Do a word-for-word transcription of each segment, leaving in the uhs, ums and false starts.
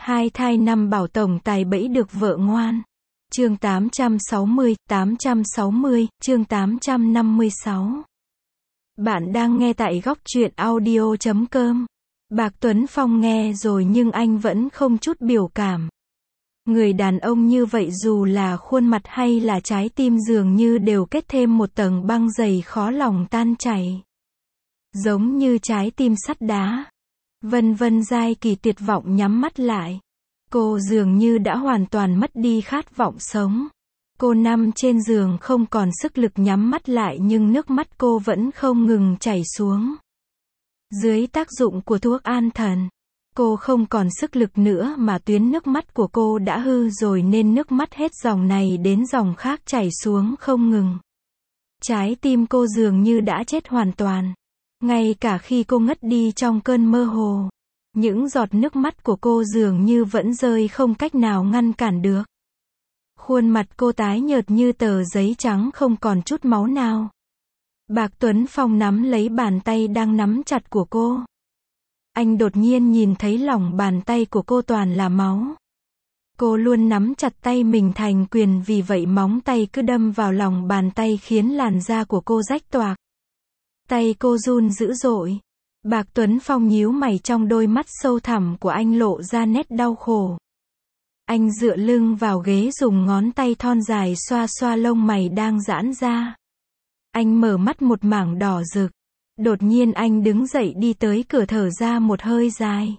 Hai thai năm bảo tổng tài bẫy được vợ ngoan. Chương tám trăm sáu mươi, tám trăm sáu mươi, chương tám trăm năm mươi sáu. Bạn đang nghe tại góc truyện audio chấm com. Bạc Tuấn Phong nghe rồi nhưng anh vẫn không chút biểu cảm. Người đàn ông như vậy dù là khuôn mặt hay là trái tim dường như đều kết thêm một tầng băng dày khó lòng tan chảy. Giống như trái tim sắt đá. Vân Vân Giai Kỳ tuyệt vọng nhắm mắt lại. Cô dường như đã hoàn toàn mất đi khát vọng sống. Cô nằm trên giường không còn sức lực nhắm mắt lại nhưng nước mắt cô vẫn không ngừng chảy xuống. Dưới tác dụng của thuốc an thần, cô không còn sức lực nữa mà tuyến nước mắt của cô đã hư rồi nên nước mắt hết dòng này đến dòng khác chảy xuống không ngừng. Trái tim cô dường như đã chết hoàn toàn. Ngay cả khi cô ngất đi trong cơn mơ hồ, những giọt nước mắt của cô dường như vẫn rơi không cách nào ngăn cản được. Khuôn mặt cô tái nhợt như tờ giấy trắng không còn chút máu nào. Bạc Tuấn Phong nắm lấy bàn tay đang nắm chặt của cô. Anh đột nhiên nhìn thấy lòng bàn tay của cô toàn là máu. Cô luôn nắm chặt tay mình thành quyền vì vậy móng tay cứ đâm vào lòng bàn tay khiến làn da của cô rách toạc. Tay cô run dữ dội. Bạc Tuấn Phong nhíu mày trong đôi mắt sâu thẳm của anh lộ ra nét đau khổ. Anh dựa lưng vào ghế dùng ngón tay thon dài xoa xoa lông mày đang giãn ra. Anh mở mắt một mảng đỏ rực. Đột nhiên anh đứng dậy đi tới cửa thở ra một hơi dài.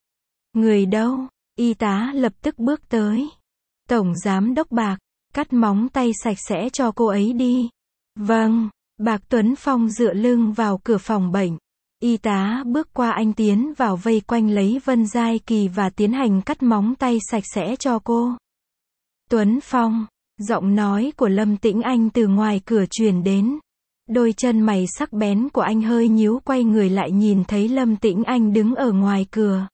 Người đâu? Y tá lập tức bước tới. Tổng giám đốc Bạc, cắt móng tay sạch sẽ cho cô ấy đi. Vâng. Bạc Tuấn Phong dựa lưng vào cửa phòng bệnh. Y tá bước qua anh tiến vào vây quanh lấy Vân Giai Kỳ và tiến hành cắt móng tay sạch sẽ cho cô. Tuấn Phong, giọng nói của Lâm Tĩnh Anh từ ngoài cửa truyền đến. Đôi chân mày sắc bén của anh hơi nhíu quay người lại nhìn thấy Lâm Tĩnh Anh đứng ở ngoài cửa.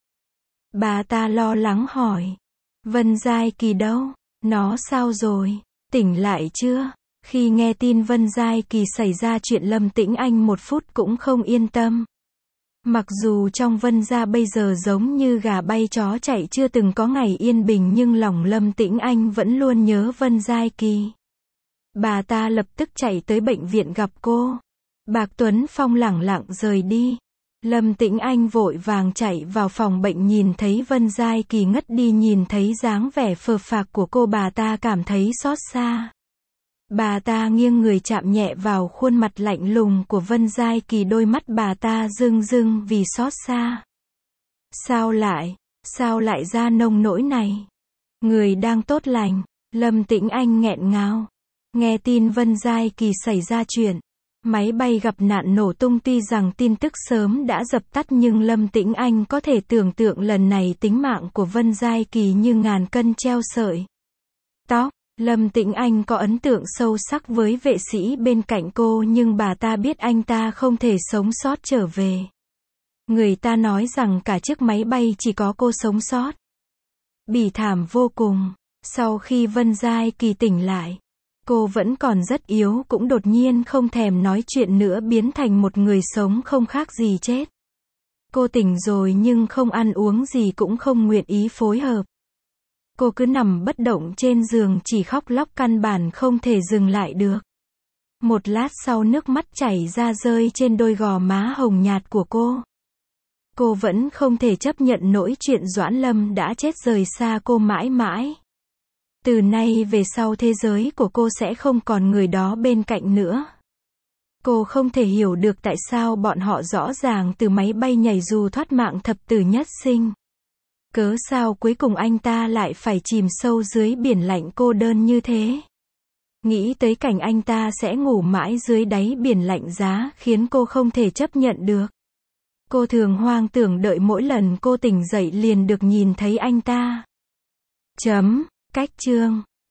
Bà ta lo lắng hỏi. Vân Giai Kỳ đâu? Nó sao rồi? Tỉnh lại chưa? Khi nghe tin Vân Giai Kỳ xảy ra chuyện Lâm Tĩnh Anh một phút cũng không yên tâm. Mặc dù trong Vân gia bây giờ giống như gà bay chó chạy chưa từng có ngày yên bình nhưng lòng Lâm Tĩnh Anh vẫn luôn nhớ Vân Giai Kỳ. Bà ta lập tức chạy tới bệnh viện gặp cô. Bạc Tuấn Phong lẳng lặng rời đi. Lâm Tĩnh Anh vội vàng chạy vào phòng bệnh nhìn thấy Vân Giai Kỳ ngất đi nhìn thấy dáng vẻ phờ phạc của cô bà ta cảm thấy xót xa. Bà ta nghiêng người chạm nhẹ vào khuôn mặt lạnh lùng của Vân Giai Kỳ đôi mắt bà ta rưng rưng vì xót xa. Sao lại, sao lại ra nông nỗi này? Người đang tốt lành, Lâm Tĩnh Anh nghẹn ngào. Nghe tin Vân Giai Kỳ xảy ra chuyện, máy bay gặp nạn nổ tung tuy rằng tin tức sớm đã dập tắt nhưng Lâm Tĩnh Anh có thể tưởng tượng lần này tính mạng của Vân Giai Kỳ như ngàn cân treo sợi tóc. Lâm Tĩnh Anh có ấn tượng sâu sắc với vệ sĩ bên cạnh cô nhưng bà ta biết anh ta không thể sống sót trở về. Người ta nói rằng cả chiếc máy bay chỉ có cô sống sót. Bỉ thảm vô cùng. Sau khi Vân Giai Kỳ tỉnh lại, cô vẫn còn rất yếu cũng đột nhiên không thèm nói chuyện nữa biến thành một người sống không khác gì chết. Cô tỉnh rồi nhưng không ăn uống gì cũng không nguyện ý phối hợp. Cô cứ nằm bất động trên giường chỉ khóc lóc căn bản không thể dừng lại được. Một lát sau nước mắt chảy ra rơi trên đôi gò má hồng nhạt của cô. Cô vẫn không thể chấp nhận nỗi chuyện Doãn Lâm đã chết rời xa cô mãi mãi. Từ nay về sau thế giới của cô sẽ không còn người đó bên cạnh nữa. Cô không thể hiểu được tại sao bọn họ rõ ràng từ máy bay nhảy dù thoát mạng thập tử nhất sinh. Cớ sao cuối cùng anh ta lại phải chìm sâu dưới biển lạnh cô đơn như thế? Nghĩ tới cảnh anh ta sẽ ngủ mãi dưới đáy biển lạnh giá khiến cô không thể chấp nhận được. Cô thường hoang tưởng đợi mỗi lần cô tỉnh dậy liền được nhìn thấy anh ta. Chấm, cách chương.